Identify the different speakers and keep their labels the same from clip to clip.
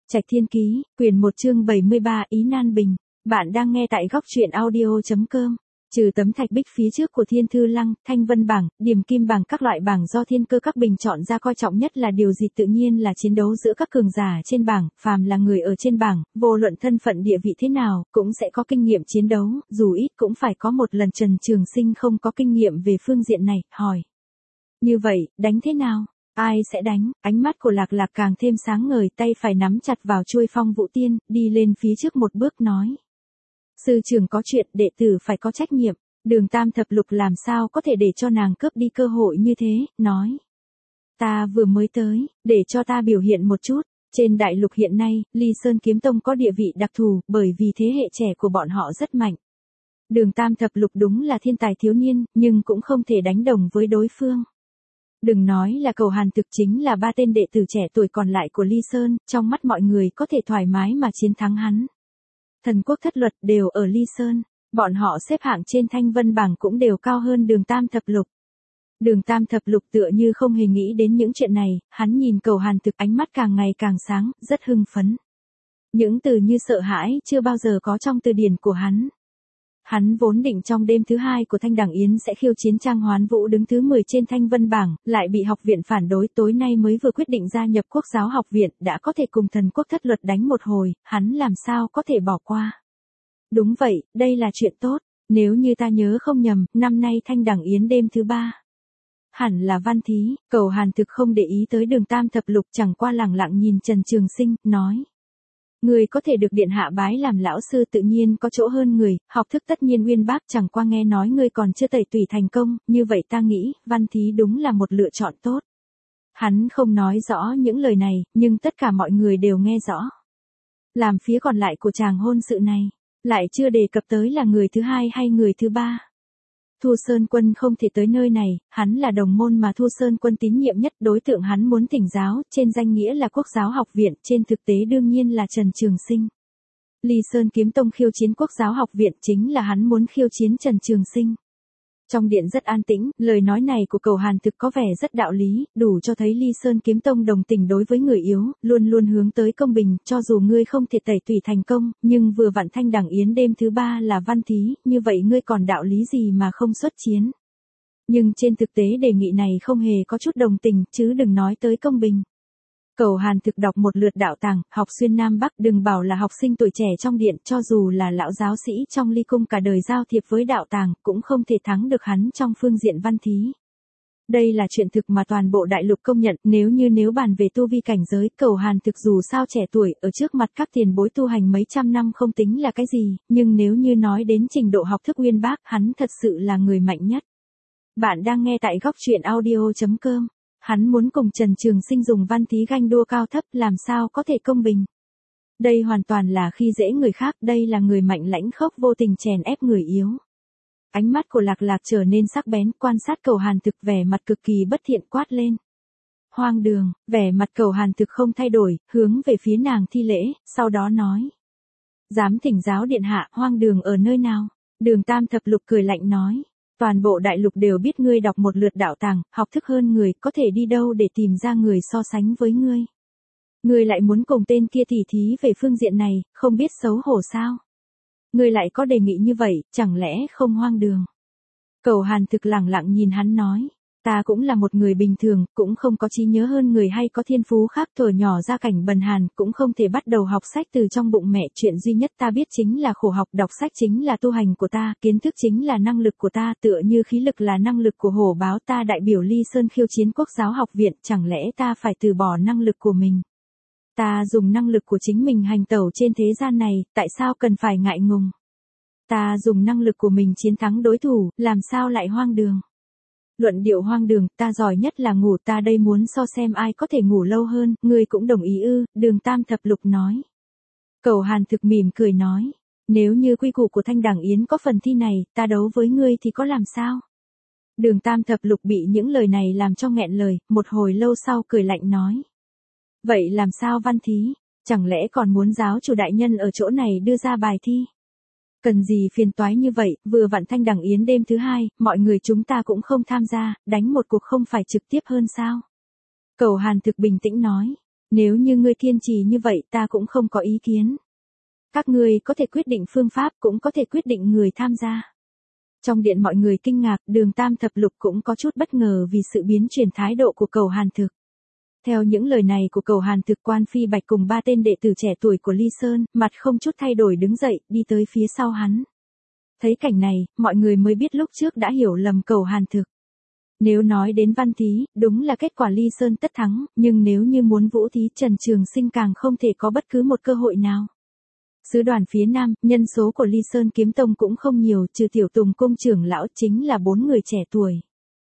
Speaker 1: Trạch Thiên Ký, quyển 1 chương 73 Ý nan bình. Bạn đang nghe tại góc truyện audio.com. Trừ tấm thạch bích phía trước của Thiên Thư Lăng, Thanh Vân bảng, Điềm Kim bảng, các loại bảng do thiên cơ các bình chọn ra coi trọng nhất là điều gì? Tự nhiên là chiến đấu giữa các cường giả trên bảng. Phàm là người ở trên bảng, vô luận thân phận địa vị thế nào, cũng sẽ có kinh nghiệm chiến đấu, dù ít cũng phải có một lần. Trần Trường Sinh không có kinh nghiệm về phương diện này, hỏi. Như vậy, đánh thế nào? Ai sẽ đánh? Ánh mắt của Lạc Lạc càng thêm sáng ngời, tay phải nắm chặt vào chuôi Phong Vũ Tiên, đi lên phía trước một bước nói. Sư trưởng có chuyện, đệ tử phải có trách nhiệm. Đường Tam Thập Lục làm sao có thể để cho nàng cướp đi cơ hội như thế, nói. Ta vừa mới tới, để cho ta biểu hiện một chút. Trên đại lục hiện nay, Ly Sơn Kiếm Tông có địa vị đặc thù, bởi vì thế hệ trẻ của bọn họ rất mạnh. Đường Tam Thập Lục đúng là thiên tài thiếu niên, nhưng cũng không thể đánh đồng với đối phương. Đừng nói là Cầu Hàn Thực, chính là ba tên đệ tử trẻ tuổi còn lại của Ly Sơn, trong mắt mọi người có thể thoải mái mà chiến thắng hắn. Thần quốc thất luật đều ở Ly Sơn, bọn họ xếp hạng trên Thanh Vân bảng cũng đều cao hơn Đường Tam Thập Lục. Đường Tam Thập Lục tựa như không hề nghĩ đến những chuyện này, hắn nhìn Cầu Hàn Thực, ánh mắt càng ngày càng sáng, rất hưng phấn. Những từ như sợ hãi chưa bao giờ có trong từ điển của hắn. Hắn vốn định trong đêm thứ 2 của Thanh Đằng Yến sẽ khiêu chiến Trang Hoán Vũ đứng thứ 10 trên Thanh Vân bảng, lại bị học viện phản đối, tối nay mới vừa quyết định gia nhập Quốc giáo học viện, đã có thể cùng thần quốc thất luật đánh một hồi, hắn làm sao có thể bỏ qua. Đúng vậy, đây là chuyện tốt, nếu như ta nhớ không nhầm, năm nay Thanh Đằng Yến đêm thứ 3. Hẳn là Văn Thí. Cầu Hàn Thực không để ý tới Đường Tam Thập Lục, chẳng qua lẳng lặng nhìn Trần Trường Sinh, nói. Người có thể được điện hạ bái làm lão sư tự nhiên có chỗ hơn người, học thức tất nhiên uyên bác, chẳng qua nghe nói ngươi còn chưa tẩy tùy thành công, như vậy ta nghĩ, Văn Thí đúng là một lựa chọn tốt. Hắn không nói rõ những lời này, nhưng tất cả mọi người đều nghe rõ. Làm phía còn lại của chàng hôn sự này, lại chưa đề cập tới là người thứ 2 hay người thứ 3. Thu Sơn Quân không thể tới nơi này, hắn là đồng môn mà Thu Sơn Quân tín nhiệm nhất, đối tượng hắn muốn thỉnh giáo, trên danh nghĩa là Quốc giáo học viện, trên thực tế đương nhiên là Trần Trường Sinh. Ly Sơn Kiếm Tông khiêu chiến Quốc giáo học viện chính là hắn muốn khiêu chiến Trần Trường Sinh. Trong điện rất an tĩnh, lời nói này của Cầu Hàn Thực có vẻ rất đạo lý, đủ cho thấy Ly Sơn Kiếm Tông đồng tình đối với người yếu, luôn luôn hướng tới công bình, cho dù ngươi không thể tẩy tùy thành công, nhưng vừa vặn Thanh Đằng Yến đêm thứ 3 là Văn Thí, như vậy ngươi còn đạo lý gì mà không xuất chiến. Nhưng trên thực tế đề nghị này không hề có chút đồng tình, chứ đừng nói tới công bình. Cầu Hàn Thực đọc một lượt đạo tàng, học xuyên Nam Bắc, đừng bảo là học sinh tuổi trẻ trong điện, cho dù là lão giáo sĩ trong Ly Cung cả đời giao thiệp với đạo tàng, cũng không thể thắng được hắn trong phương diện văn thí. Đây là chuyện thực mà toàn bộ đại lục công nhận, nếu bàn về tu vi cảnh giới, Cầu Hàn Thực dù sao trẻ tuổi, ở trước mặt các tiền bối tu hành mấy trăm năm không tính là cái gì, nhưng nếu như nói đến trình độ học thức uyên bác, hắn thật sự là người mạnh nhất. Bạn đang nghe tại góc truyện audio.com. Hắn muốn cùng Trần Trường Sinh dùng văn thí ganh đua cao thấp, làm sao có thể công bình. Đây hoàn toàn là khi dễ người khác, đây là người mạnh lãnh khốc vô tình chèn ép người yếu. Ánh mắt của Lạc Lạc trở nên sắc bén, quan sát Cầu Hàn Thực, vẻ mặt cực kỳ bất thiện, quát lên. Hoang đường. Vẻ mặt Cầu Hàn Thực không thay đổi, hướng về phía nàng thi lễ, sau đó nói. Dám thỉnh giáo điện hạ, hoang đường ở nơi nào? Đường Tam Thập Lục cười lạnh nói. Toàn bộ đại lục đều biết ngươi đọc một lượt đạo tàng, học thức hơn người, có thể đi đâu để tìm ra người so sánh với ngươi. Ngươi lại muốn cùng tên kia tỉ thí về phương diện này, không biết xấu hổ sao? Ngươi lại có đề nghị như vậy, chẳng lẽ không hoang đường? Cầu Hàn Thực lẳng lặng nhìn hắn nói. Ta cũng là một người bình thường, cũng không có trí nhớ hơn người hay có thiên phú khác, thuở nhỏ gia cảnh bần hàn, cũng không thể bắt đầu học sách từ trong bụng mẹ, chuyện duy nhất ta biết chính là khổ học, đọc sách chính là tu hành của ta, kiến thức chính là năng lực của ta, tựa như khí lực là năng lực của hổ báo, ta đại biểu Ly Sơn khiêu chiến Quốc giáo học viện, chẳng lẽ ta phải từ bỏ năng lực của mình? Ta dùng năng lực của chính mình hành tẩu trên thế gian này, tại sao cần phải ngại ngùng? Ta dùng năng lực của mình chiến thắng đối thủ, làm sao lại hoang đường? Luận điệu hoang đường, ta giỏi nhất là ngủ, ta đây muốn so xem ai có thể ngủ lâu hơn, ngươi cũng đồng ý ư? Đường Tam Thập Lục nói. Cầu Hàn Thực mỉm cười nói, nếu như quy củ của Thanh Đằng Yến có phần thi này, ta đấu với ngươi thì có làm sao? Đường Tam Thập Lục bị những lời này làm cho nghẹn lời, một hồi lâu sau cười lạnh nói. Vậy làm sao văn thí? Chẳng lẽ còn muốn giáo chủ đại nhân ở chỗ này đưa ra bài thi? Cần gì phiền toái như vậy, vừa vặn Thanh Đằng Yến đêm thứ 2, mọi người chúng ta cũng không tham gia, đánh một cuộc không phải trực tiếp hơn sao? Cầu Hàn Thực bình tĩnh nói. Nếu như ngươi kiên trì như vậy ta cũng không có ý kiến. Các ngươi có thể quyết định phương pháp cũng có thể quyết định người tham gia. Trong điện mọi người kinh ngạc, Đường Tam Thập Lục cũng có chút bất ngờ vì sự biến chuyển thái độ của Cầu Hàn Thực. Theo những lời này của Cầu Hàn Thực, Quan Phi Bạch cùng 3 tên đệ tử trẻ tuổi của Ly Sơn, mặt không chút thay đổi đứng dậy, đi tới phía sau hắn. Thấy cảnh này, mọi người mới biết lúc trước đã hiểu lầm Cầu Hàn Thực. Nếu nói đến văn thí, đúng là kết quả Ly Sơn tất thắng, nhưng nếu như muốn vũ thí, Trần Trường Sinh càng không thể có bất cứ một cơ hội nào. Sứ đoàn phía Nam, nhân số của Ly Sơn Kiếm Tông cũng không nhiều, trừ Tiểu Tùng cung trưởng lão chính là 4 người trẻ tuổi.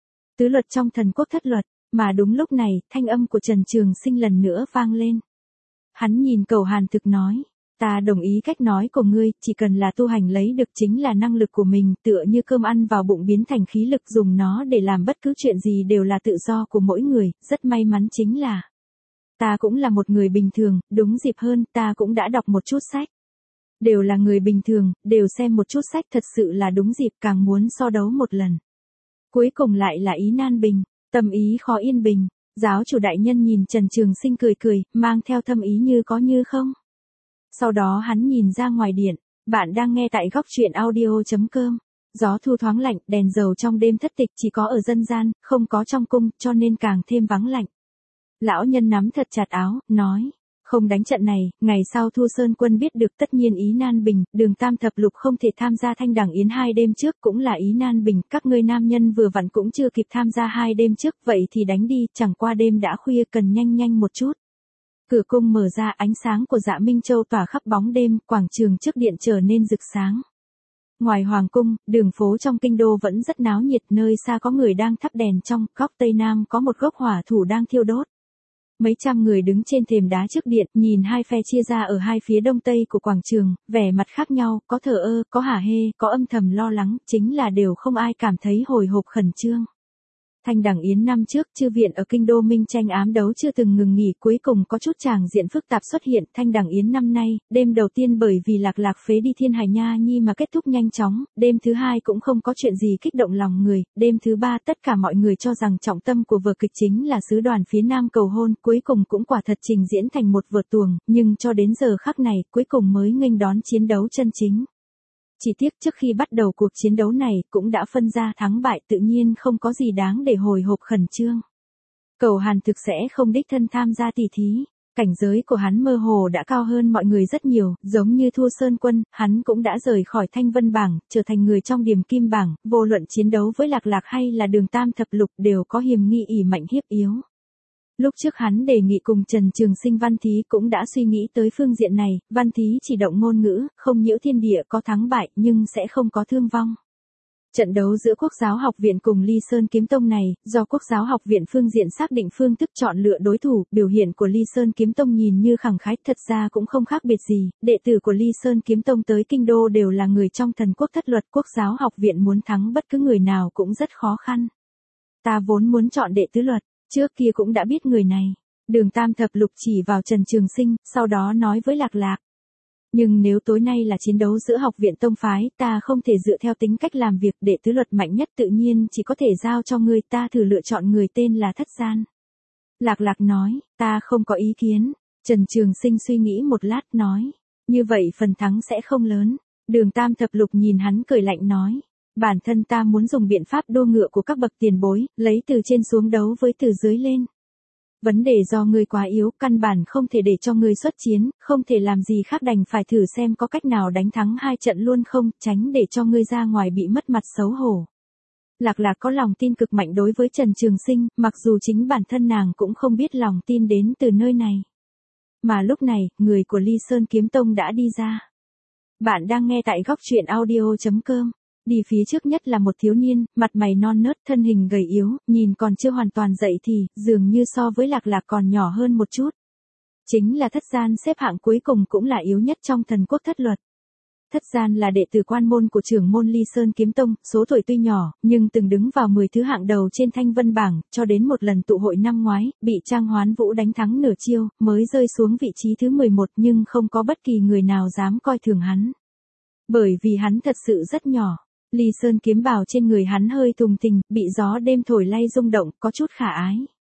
Speaker 1: Tứ luật trong thần quốc thất luật, mà đúng lúc này, thanh âm của Trần Trường Sinh lần nữa vang lên. Hắn nhìn Cầu Hàn Thực nói, ta đồng ý cách nói của ngươi, chỉ cần là tu hành lấy được chính là năng lực của mình, tựa như cơm ăn vào bụng biến thành khí lực, dùng nó để làm bất cứ chuyện gì đều là tự do của mỗi người, rất may mắn chính là ta cũng là một người bình thường, đúng dịp hơn, ta cũng đã đọc một chút sách. Đều là người bình thường, đều xem một chút sách, thật sự là đúng dịp, càng muốn so đấu một lần. Cuối cùng lại là ý nan bình, tâm ý khó yên bình. Giáo chủ đại nhân nhìn Trần Trường Sinh cười cười, mang theo thâm ý như có như không. Sau đó hắn nhìn ra ngoài điện, bạn đang nghe tại góc truyện audio.com. Gió thu thoáng lạnh, đèn dầu trong đêm thất tịch chỉ có ở dân gian, không có trong cung, cho nên càng thêm vắng lạnh. Lão nhân nắm thật chặt áo, nói, không đánh trận này, ngày sau Thu Sơn quân biết được tất nhiên ý nan bình, Đường Tam Thập Lục không thể tham gia Thanh Đằng Yến 2 đêm trước cũng là ý nan bình, các ngươi nam nhân vừa vặn cũng chưa kịp tham gia 2 đêm trước, vậy thì đánh đi, chẳng qua đêm đã khuya cần nhanh nhanh một chút. Cửa cung mở ra, ánh sáng của Dạ Minh Châu tỏa khắp bóng đêm, quảng trường trước điện trở nên rực sáng. Ngoài hoàng cung, đường phố trong kinh đô vẫn rất náo nhiệt, nơi xa có người đang thắp đèn, trong góc tây nam có một gốc hỏa thủ đang thiêu đốt. Mấy trăm người đứng trên thềm đá trước điện, nhìn hai phe chia ra ở hai phía đông tây của quảng trường, vẻ mặt khác nhau, có thờ ơ, có hả hê, có âm thầm lo lắng, chính là đều không ai cảm thấy hồi hộp khẩn trương. Thanh Đằng Yến năm trước, chư viện ở kinh đô minh tranh ám đấu chưa từng ngừng nghỉ, cuối cùng có chút tràng diện phức tạp xuất hiện. Thanh Đằng Yến năm nay, đêm đầu tiên bởi vì Lạc Lạc phế đi Thiên Hải Nha Nhi mà kết thúc nhanh chóng, đêm thứ hai cũng không có chuyện gì kích động lòng người, đêm thứ ba tất cả mọi người cho rằng trọng tâm của vở kịch chính là sứ đoàn phía Nam cầu hôn, cuối cùng cũng quả thật trình diễn thành một vở tuồng, nhưng cho đến giờ khắc này, cuối cùng mới nghênh đón chiến đấu chân chính. Chỉ tiếc trước khi bắt đầu cuộc chiến đấu này cũng đã phân ra thắng bại, tự nhiên không có gì đáng để hồi hộp khẩn trương. Cầu Hàn Thực sẽ không đích thân tham gia tỷ thí, cảnh giới của hắn mơ hồ đã cao hơn mọi người rất nhiều, giống như Thu Sơn Quân, hắn cũng đã rời khỏi Thanh Vân bảng, trở thành người trong Điềm Kim bảng, vô luận chiến đấu với Lạc Lạc hay là Đường Tam Thập Lục đều có hiềm nghi ỷ mạnh hiếp yếu. Lúc trước hắn đề nghị cùng Trần Trường Sinh văn thí cũng đã suy nghĩ tới phương diện này, văn thí chỉ động ngôn ngữ, không nhiễu thiên địa, có thắng bại nhưng sẽ không có thương vong. Trận đấu giữa Quốc giáo học viện cùng Ly Sơn Kiếm Tông này, do Quốc giáo học viện phương diện xác định phương thức chọn lựa đối thủ, biểu hiện của Ly Sơn Kiếm Tông nhìn như khẳng khái, thật ra cũng không khác biệt gì, đệ tử của Ly Sơn Kiếm Tông tới kinh đô đều là người trong thần quốc thất luật, Quốc giáo học viện muốn thắng bất cứ người nào cũng rất khó khăn. Ta vốn muốn chọn đệ tứ luật. Trước kia cũng đã biết người này. Đường Tam Thập Lục chỉ vào Trần Trường Sinh, sau đó nói với Lạc Lạc. Nhưng nếu tối nay là chiến đấu giữa học viện tông phái, ta không thể dựa theo tính cách làm việc, đệ tứ luật mạnh nhất tự nhiên chỉ có thể giao cho ngươi, ta thử lựa chọn người tên là Thất Gian. Lạc Lạc nói, ta không có ý kiến. Trần Trường Sinh suy nghĩ một lát nói, như vậy phần thắng sẽ không lớn. Đường Tam Thập Lục nhìn hắn cười lạnh nói. Bản thân ta muốn dùng biện pháp đua ngựa của các bậc tiền bối, lấy từ trên xuống đấu với từ dưới lên. Vấn đề do ngươi quá yếu, căn bản không thể để cho ngươi xuất chiến, không thể làm gì khác đành phải thử xem có cách nào đánh thắng 2 trận luôn không, tránh để cho ngươi ra ngoài bị mất mặt xấu hổ. Lạc Lạc có lòng tin cực mạnh đối với Trần Trường Sinh, mặc dù chính bản thân nàng cũng không biết lòng tin đến từ nơi này. Mà lúc này, người của Ly Sơn Kiếm Tông đã đi ra. Bạn đang nghe tại góc truyện audio.com. Đi phía trước nhất là một thiếu niên, mặt mày non nớt, thân hình gầy yếu, nhìn còn chưa hoàn toàn dậy thì, dường như so với Lạc Lạc còn nhỏ hơn một chút. Chính là Thất Gian, xếp hạng cuối cùng cũng là yếu nhất trong thần quốc thất luật. Thất Gian là đệ tử quan môn của trưởng môn Ly Sơn Kiếm Tông, số tuổi tuy nhỏ, nhưng từng đứng vào 10 thứ hạng đầu trên Thanh Vân bảng, cho đến một lần tụ hội năm ngoái, bị Trang Hoán Vũ đánh thắng nửa chiêu, mới rơi xuống vị trí thứ 11, nhưng không có bất kỳ người nào dám coi thường hắn. Bởi vì hắn thật sự rất nhỏ. Ly Sơn kiếm bào trên người hắn hơi thùng thình, bị gió đêm thổi lay rung động, có chút khả ái.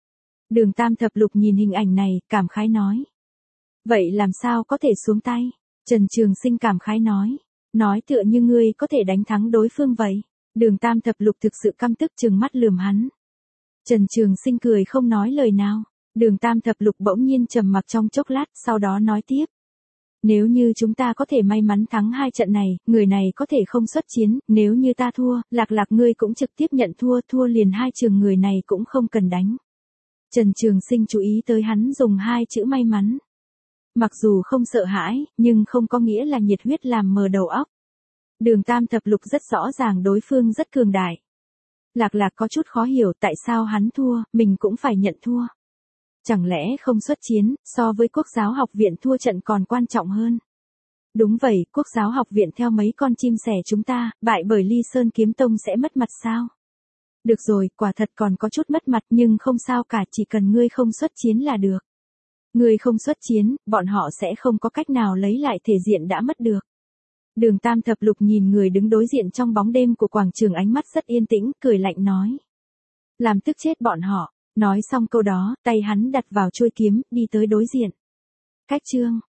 Speaker 1: Đường Tam Thập Lục nhìn hình ảnh này, cảm khái nói. Vậy làm sao có thể xuống tay? Trần Trường Sinh cảm khái nói. Nói tựa như ngươi có thể đánh thắng đối phương vậy. Đường Tam Thập Lục thực sự căm tức trừng mắt lườm hắn. Trần Trường Sinh cười không nói lời nào. Đường Tam Thập Lục bỗng nhiên trầm mặc trong chốc lát, sau đó nói tiếp. Nếu như chúng ta có thể may mắn thắng 2 trận này, người này có thể không xuất chiến, nếu như ta thua, Lạc Lạc ngươi cũng trực tiếp nhận thua, thua liền 2 trường người này cũng không cần đánh. Trần Trường Sinh chú ý tới hắn dùng 2 chữ may mắn. Mặc dù không sợ hãi, nhưng không có nghĩa là nhiệt huyết làm mờ đầu óc. Đường Tam Thập Lục rất rõ ràng đối phương rất cường đại. Lạc Lạc có chút khó hiểu tại sao hắn thua, mình cũng phải nhận thua. Chẳng lẽ không xuất chiến, so với Quốc giáo học viện thua trận còn quan trọng hơn? Đúng vậy, Quốc giáo học viện theo mấy con chim sẻ chúng ta, bại bởi Ly Sơn Kiếm Tông sẽ mất mặt sao? Được rồi, quả thật còn có chút mất mặt nhưng không sao cả, chỉ cần ngươi không xuất chiến là được. Ngươi không xuất chiến, bọn họ sẽ không có cách nào lấy lại thể diện đã mất được. Đường Tam Thập Lục nhìn người đứng đối diện trong bóng đêm của quảng trường, ánh mắt rất yên tĩnh, cười lạnh nói. Làm tức chết bọn họ. Nói xong câu đó, tay hắn đặt vào chuôi kiếm, đi tới đối diện. Cách chương.